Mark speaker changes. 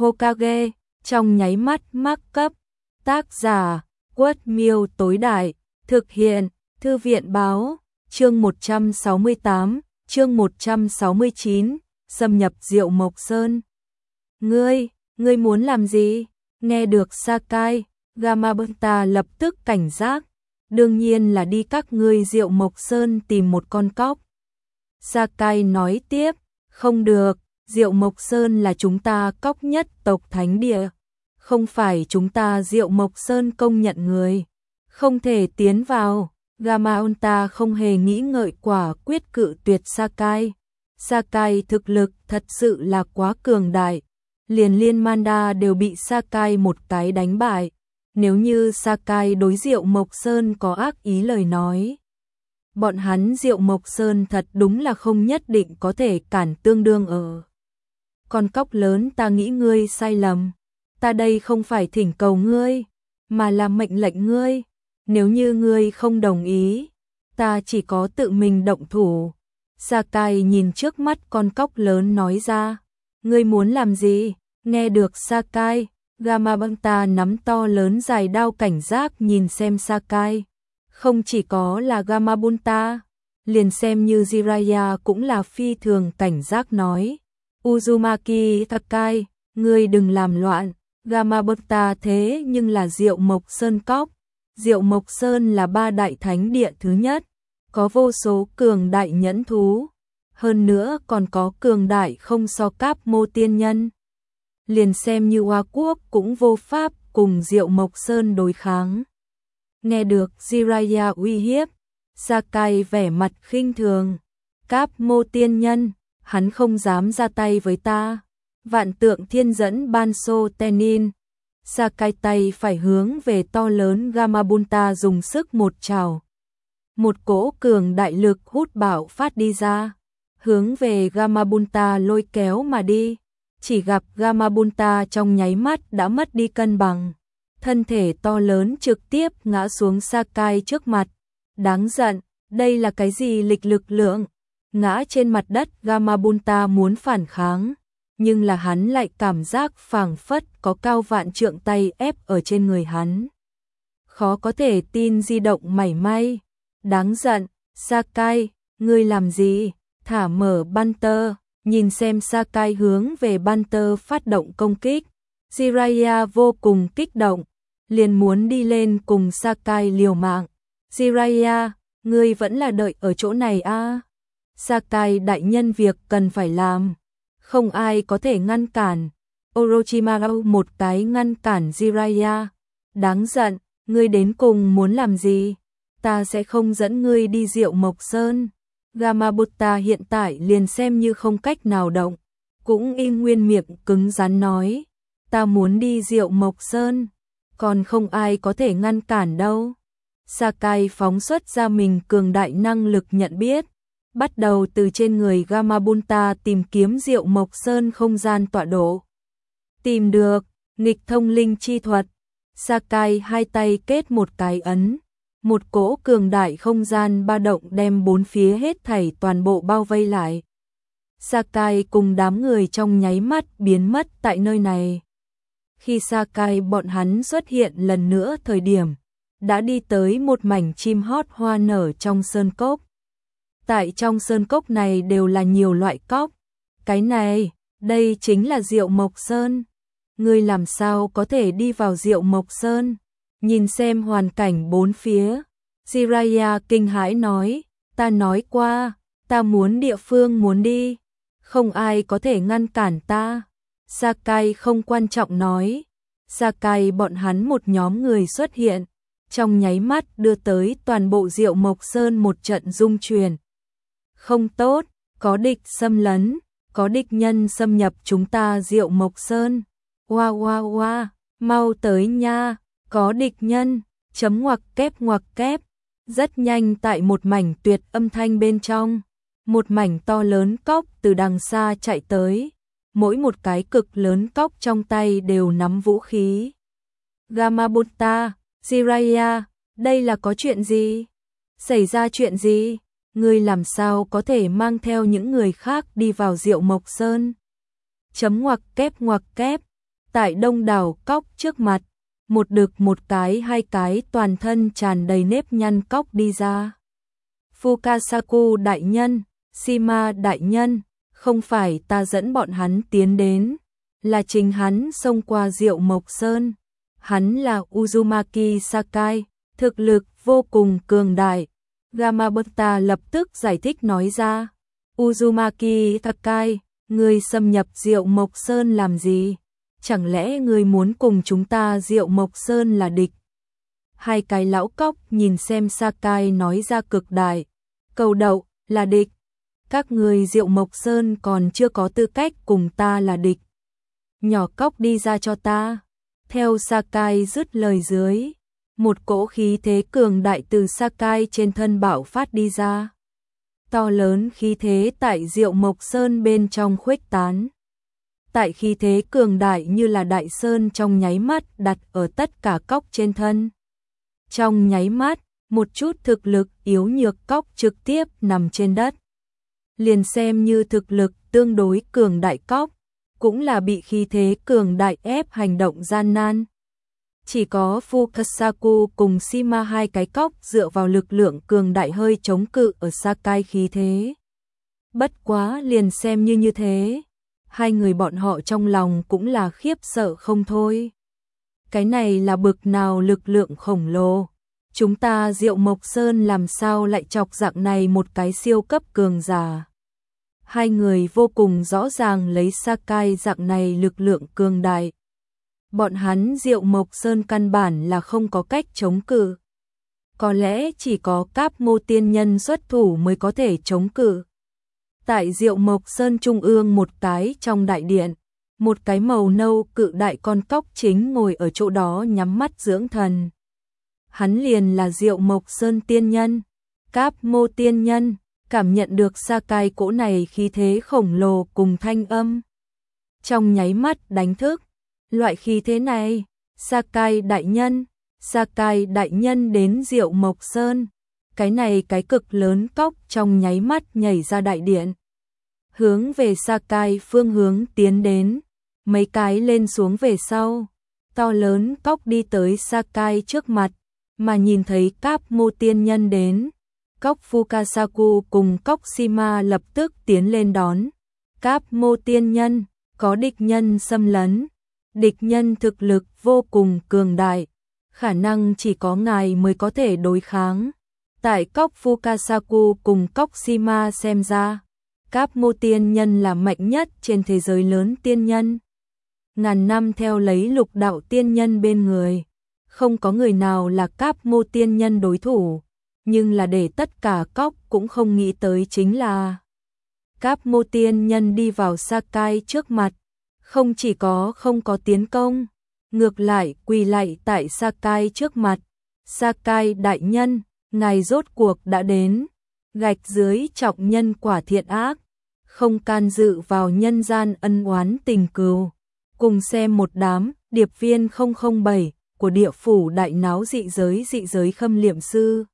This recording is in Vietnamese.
Speaker 1: Hokage, trong nháy mắt mắc cấp. Tác giả, Quất Miêu tối đại, thực hiện, Thư viện báo, chương 168, chương 169, xâm nhập Diệu Mộc Sơn. Ngươi muốn làm gì? Nghe được Sakai, Gamabunta lập tức cảnh giác, đương nhiên là đi các ngươi Diệu Mộc Sơn tìm một con cóc. Sakai nói tiếp, không được, Diệu Mộc Sơn là chúng ta cóc nhất tộc thánh địa, không phải chúng ta Diệu Mộc Sơn công nhận người, không thể tiến vào. Gamabunta không hề nghĩ ngợi quả quyết cự tuyệt Sakai. Sakai thực lực thật sự là quá cường đại, liền Liên Manda đều bị Sakai một cái đánh bại. Nếu như Sakai đối Diệu Mộc Sơn có ác ý lời nói, bọn hắn Diệu Mộc Sơn thật đúng là không nhất định có thể cản tương đương ở. Con cóc lớn, ta nghĩ ngươi sai lầm, ta đây không phải thỉnh cầu ngươi, mà là mệnh lệnh ngươi, nếu như ngươi không đồng ý, ta chỉ có tự mình động thủ. Sakai nhìn trước mắt con cóc lớn nói ra, ngươi muốn làm gì? Nghe được Sakai, Gamabunta nắm to lớn dài đao cảnh giác nhìn xem Sakai. Không chỉ có là Gamabunta, liền xem như Jiraiya cũng là phi thường cảnh giác nói. Uzumaki Sakai, ngươi đừng làm loạn, Gamabunta thế nhưng là Diệu Mộc Sơn cóc. Diệu Mộc Sơn là 3 đại thánh địa thứ nhất, có vô số cường đại nhẫn thú, hơn nữa còn có cường đại không so cáp mô tiên nhân. Liền xem như Hoa Quốc cũng vô pháp cùng Diệu Mộc Sơn đối kháng. Nghe được Jiraiya uy hiếp, Sakai vẻ mặt khinh thường, cáp mô tiên nhân, hắn không dám ra tay với ta. Vạn tượng thiên dẫn Banso Tenin. Sakai tay phải hướng về to lớn Gamabunta dùng sức một trảo. Một cỗ cường đại lực hút bạo phát đi ra, hướng về Gamabunta lôi kéo mà đi. Chỉ gặp Gamabunta trong nháy mắt đã mất đi cân bằng, thân thể to lớn trực tiếp ngã xuống Sakai trước mặt. Đáng giận, đây là cái gì lực lượng? Ngã trên mặt đất, Gamabunta muốn phản kháng, nhưng là hắn lại cảm giác phảng phất có cao vạn trượng tay ép ở trên người hắn. Khó có thể tin di động mảy may. Đáng giận, Sakai, ngươi làm gì? Thả mở Banter. Nhìn xem Sakai hướng về Banter phát động công kích, Jiraiya vô cùng kích động, liền muốn đi lên cùng Sakai liều mạng. Jiraiya, ngươi vẫn là đợi ở chỗ này a? Sakai đại nhân, việc cần phải làm, không ai có thể ngăn cản. Orochimaru một cái ngăn cản Jiraiya. Đáng giận, ngươi đến cùng muốn làm gì? Ta sẽ không dẫn ngươi đi Diệu Mộc Sơn. Gamabunta hiện tại liền xem như không cách nào động, cũng y nguyên miệng cứng rắn nói, ta muốn đi Diệu Mộc Sơn, còn không ai có thể ngăn cản đâu. Sakai phóng xuất ra mình cường đại năng lực nhận biết, bắt đầu từ trên người Gamabunta tìm kiếm Diệu Mộc Sơn không gian tọa độ. Tìm được, nghịch thông linh chi thuật. Sakai hai tay kết một cái ấn, một cỗ cường đại không gian ba động đem bốn phía hết thảy toàn bộ bao vây lại. Sakai cùng đám người trong nháy mắt biến mất tại nơi này. Khi Sakai bọn hắn xuất hiện lần nữa thời điểm, đã đi tới một mảnh chim hót hoa nở trong sơn cốc. Tại trong sơn cốc này đều là nhiều loại cóc. Cái này, đây chính là Diệu Mộc Sơn. Ngươi làm sao có thể đi vào Diệu Mộc Sơn? Nhìn xem hoàn cảnh bốn phía, Jiraiya kinh hãi nói, ta nói qua, ta muốn địa phương muốn đi, không ai có thể ngăn cản ta. Sakai không quan trọng nói. Sakai bọn hắn một nhóm người xuất hiện, trong nháy mắt đưa tới toàn bộ Diệu Mộc Sơn một trận rung chuyển. Không tốt, có địch xâm lấn, có địch nhân xâm nhập chúng ta Diệu Mộc Sơn. Wow, mau tới nha, có địch nhân, chấm ngoặc kép. Rất nhanh tại một mảnh tuyệt âm thanh bên trong, một mảnh to lớn cóc từ đằng xa chạy tới, mỗi một cái cực lớn cóc trong tay đều nắm vũ khí. Gamabunta, Jiraiya, đây là có chuyện gì? Xảy ra chuyện gì? Ngươi làm sao có thể mang theo những người khác đi vào Diệu Mộc Sơn? Chấm ngoặc kép, Tại đông đảo cóc trước mặt, một đực một cái hai cái toàn thân tràn đầy nếp nhăn cóc đi ra. Fukasaku đại nhân, Shima đại nhân, không phải ta dẫn bọn hắn tiến đến, là chính hắn xông qua Diệu Mộc Sơn. Hắn là Uzumaki Sakai, thực lực vô cùng cường đại. Gamabata lập tức giải thích nói ra. Uzumaki Sakai, ngươi xâm nhập Diệu Mộc Sơn làm gì? Chẳng lẽ ngươi muốn cùng chúng ta Diệu Mộc Sơn là địch? Hai cái lão cóc nhìn xem Sakai nói ra cực đại. Cầu đậu, là địch. Các ngươi Diệu Mộc Sơn còn chưa có tư cách cùng ta là địch. Nhỏ cóc đi ra cho ta. Theo Sakai dứt lời dưới, một cỗ khí thế cường đại từ Sakai trên thân bạo phát đi ra. To lớn khí thế tại Diệu Mộc Sơn bên trong khuếch tán. Tại khí thế cường đại như là đại sơn trong nháy mắt đặt ở tất cả cóc trên thân. Trong nháy mắt, một chút thực lực yếu nhược cóc trực tiếp nằm trên đất. Liền xem như thực lực tương đối cường đại cóc, cũng là bị khí thế cường đại ép hành động gian nan. Chỉ có Fukasaku cùng Shima hai cái cóc dựa vào lực lượng cường đại hơi chống cự ở Sakai khí thế. Bất quá liền xem như thế, hai người bọn họ trong lòng cũng là khiếp sợ không thôi. Cái này là bực nào lực lượng khổng lồ. Chúng ta Diệu Mộc Sơn làm sao lại chọc dạng này một cái siêu cấp cường giả. Hai người vô cùng rõ ràng lấy Sakai dạng này lực lượng cường đại. Bọn hắn Diệu Mộc Sơn căn bản là không có cách chống cự. Có lẽ chỉ có Cáp Mô tiên nhân xuất thủ mới có thể chống cự. Tại Diệu Mộc Sơn trung ương một cái trong đại điện, một cái màu nâu cự đại con cóc chính ngồi ở chỗ đó nhắm mắt dưỡng thần. Hắn liền là Diệu Mộc Sơn tiên nhân, Cáp Mô tiên nhân, cảm nhận được Sakai cỗ này khí thế khổng lồ cùng thanh âm. Trong nháy mắt đánh thức, loại khí thế này, Sakai đại nhân đến Diệu Mộc Sơn. Cái này cái cực lớn cóc trong nháy mắt nhảy ra đại điện. Hướng về Sakai phương hướng tiến đến, mấy cái lên xuống về sau. To lớn cóc đi tới Sakai trước mặt, mà nhìn thấy Cáp Mô tiên nhân đến. Cóc Fukasaku cùng cóc Shima lập tức tiến lên đón. Cáp Mô tiên nhân, có địch nhân xâm lấn. Địch nhân thực lực vô cùng cường đại, khả năng chỉ có ngài mới có thể đối kháng. Tại cóc Fukasaku cùng cóc Shima xem ra, Cáp Mô tiên nhân là mạnh nhất trên thế giới lớn tiên nhân. Ngàn năm theo lấy lục đạo tiên nhân bên người, không có người nào là Cáp Mô tiên nhân đối thủ, nhưng là để tất cả cóc cũng không nghĩ tới chính là Cáp Mô tiên nhân đi vào Sakai trước mặt, không chỉ có không có tiến công, ngược lại quỳ lạy tại Sakai trước mặt. Sakai đại nhân, ngài rốt cuộc đã đến, gạch dưới trọng nhân quả thiện ác, không can dự vào nhân gian ân oán tình cừu. Cùng xem một đám điệp viên 007 của địa phủ đại náo dị giới khâm liệm sư.